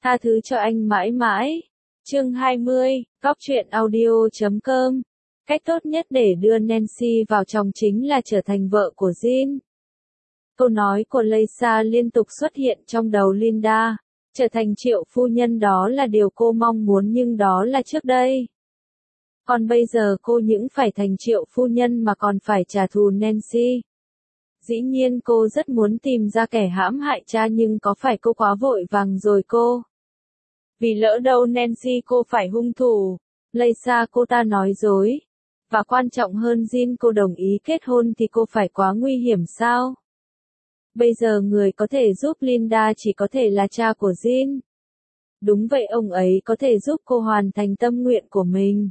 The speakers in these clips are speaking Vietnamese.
Tha thứ cho anh mãi mãi. Chương 20, Góc truyện audio.com. Cách tốt nhất để đưa Nancy vào chồng chính là trở thành vợ của Jin. Câu nói của Lisa liên tục xuất hiện trong đầu Linda. Trở thành triệu phu nhân đó là điều cô mong muốn nhưng đó là trước đây. Còn bây giờ cô những phải thành triệu phu nhân mà còn phải trả thù Nancy. Dĩ nhiên cô rất muốn tìm ra kẻ hãm hại cha nhưng có phải cô quá vội vàng rồi cô? Vì lỡ đâu Nancy cô phải hung thủ. Lisa cô ta nói dối. Và quan trọng hơn Jin cô đồng ý kết hôn thì cô phải quá nguy hiểm sao? Bây giờ người có thể giúp Linda chỉ có thể là cha của Jin. Đúng vậy ông ấy có thể giúp cô hoàn thành tâm nguyện của mình.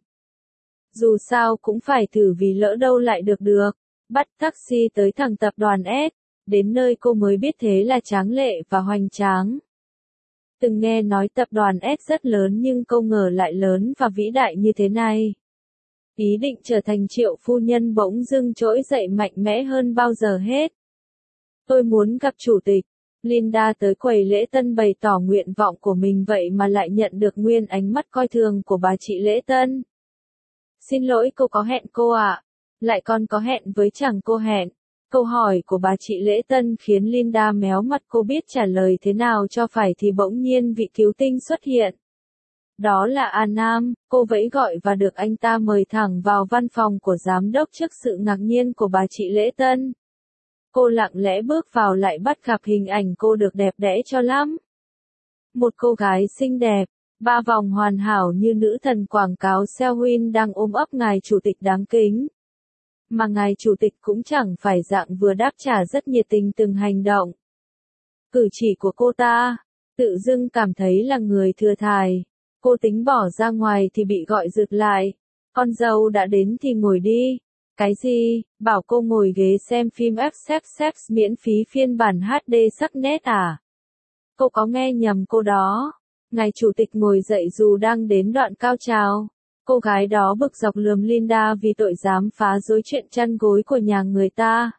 Dù sao cũng phải thử vì lỡ đâu lại được. Bắt taxi tới thẳng tập đoàn S. Đến nơi cô mới biết thế là tráng lệ và hoành tráng. Từng nghe nói tập đoàn S rất lớn nhưng không ngờ lại lớn và vĩ đại như thế này. Ý định trở thành triệu phu nhân bỗng dưng trỗi dậy mạnh mẽ hơn bao giờ hết. Tôi muốn gặp chủ tịch. Linda tới quầy lễ tân bày tỏ nguyện vọng của mình vậy mà lại nhận được nguyên ánh mắt coi thường của bà chị lễ tân. Xin lỗi cô có hẹn cô ạ. Lại còn có hẹn với chẳng cô hẹn. Câu hỏi của bà chị lễ tân khiến Linda méo mặt cô biết trả lời thế nào cho phải thì bỗng nhiên vị cứu tinh xuất hiện. Đó là Anam, cô vẫy gọi và được anh ta mời thẳng vào văn phòng của giám đốc trước sự ngạc nhiên của bà chị lễ tân. Cô lặng lẽ bước vào lại bắt gặp hình ảnh cô được đẹp đẽ cho lắm. Một cô gái xinh đẹp, ba vòng hoàn hảo như nữ thần quảng cáo Selwyn đang ôm ấp ngài chủ tịch đáng kính. Mà ngài chủ tịch cũng chẳng phải dạng vừa đáp trả rất nhiệt tình từng hành động. Cử chỉ của cô ta, tự dưng cảm thấy là người thừa thải. Cô tính bỏ ra ngoài thì bị gọi rượt lại. Con dâu đã đến thì ngồi đi. Cái gì, bảo cô ngồi ghế xem phim FXX miễn phí phiên bản HD sắc nét à? Cô có nghe nhầm cô đó. Ngài chủ tịch ngồi dậy dù đang đến đoạn cao trào. Cô gái đó bực dọc lườm Linda vì tội dám phá rối chuyện chăn gối của nhà người ta.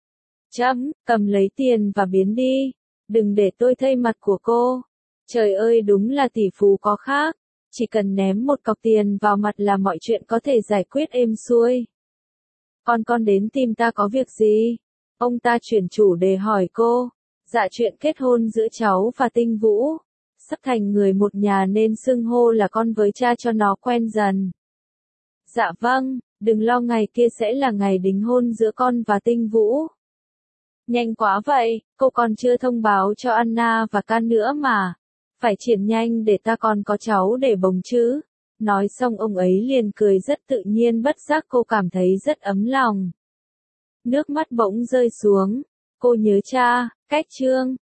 Cầm lấy tiền và biến đi. Đừng để tôi thay mặt của cô. Trời ơi đúng là tỷ phú có khác. Chỉ cần ném một cọc tiền vào mặt là mọi chuyện có thể giải quyết êm xuôi. Con đến tìm ta có việc gì? Ông ta chuyển chủ đề hỏi cô. Dạ chuyện kết hôn giữa cháu và Tinh Vũ. Sắp thành người một nhà nên xưng hô là con với cha cho nó quen dần. Dạ vâng, đừng lo ngày kia sẽ là ngày đính hôn giữa con và Tinh Vũ. Nhanh quá vậy, cô còn chưa thông báo cho Anna và Can nữa mà. Phải triển nhanh để ta còn có cháu để bồng chứ. Nói xong ông ấy liền cười rất tự nhiên bất giác cô cảm thấy rất ấm lòng. Nước mắt bỗng rơi xuống. Cô nhớ cha, cách chương.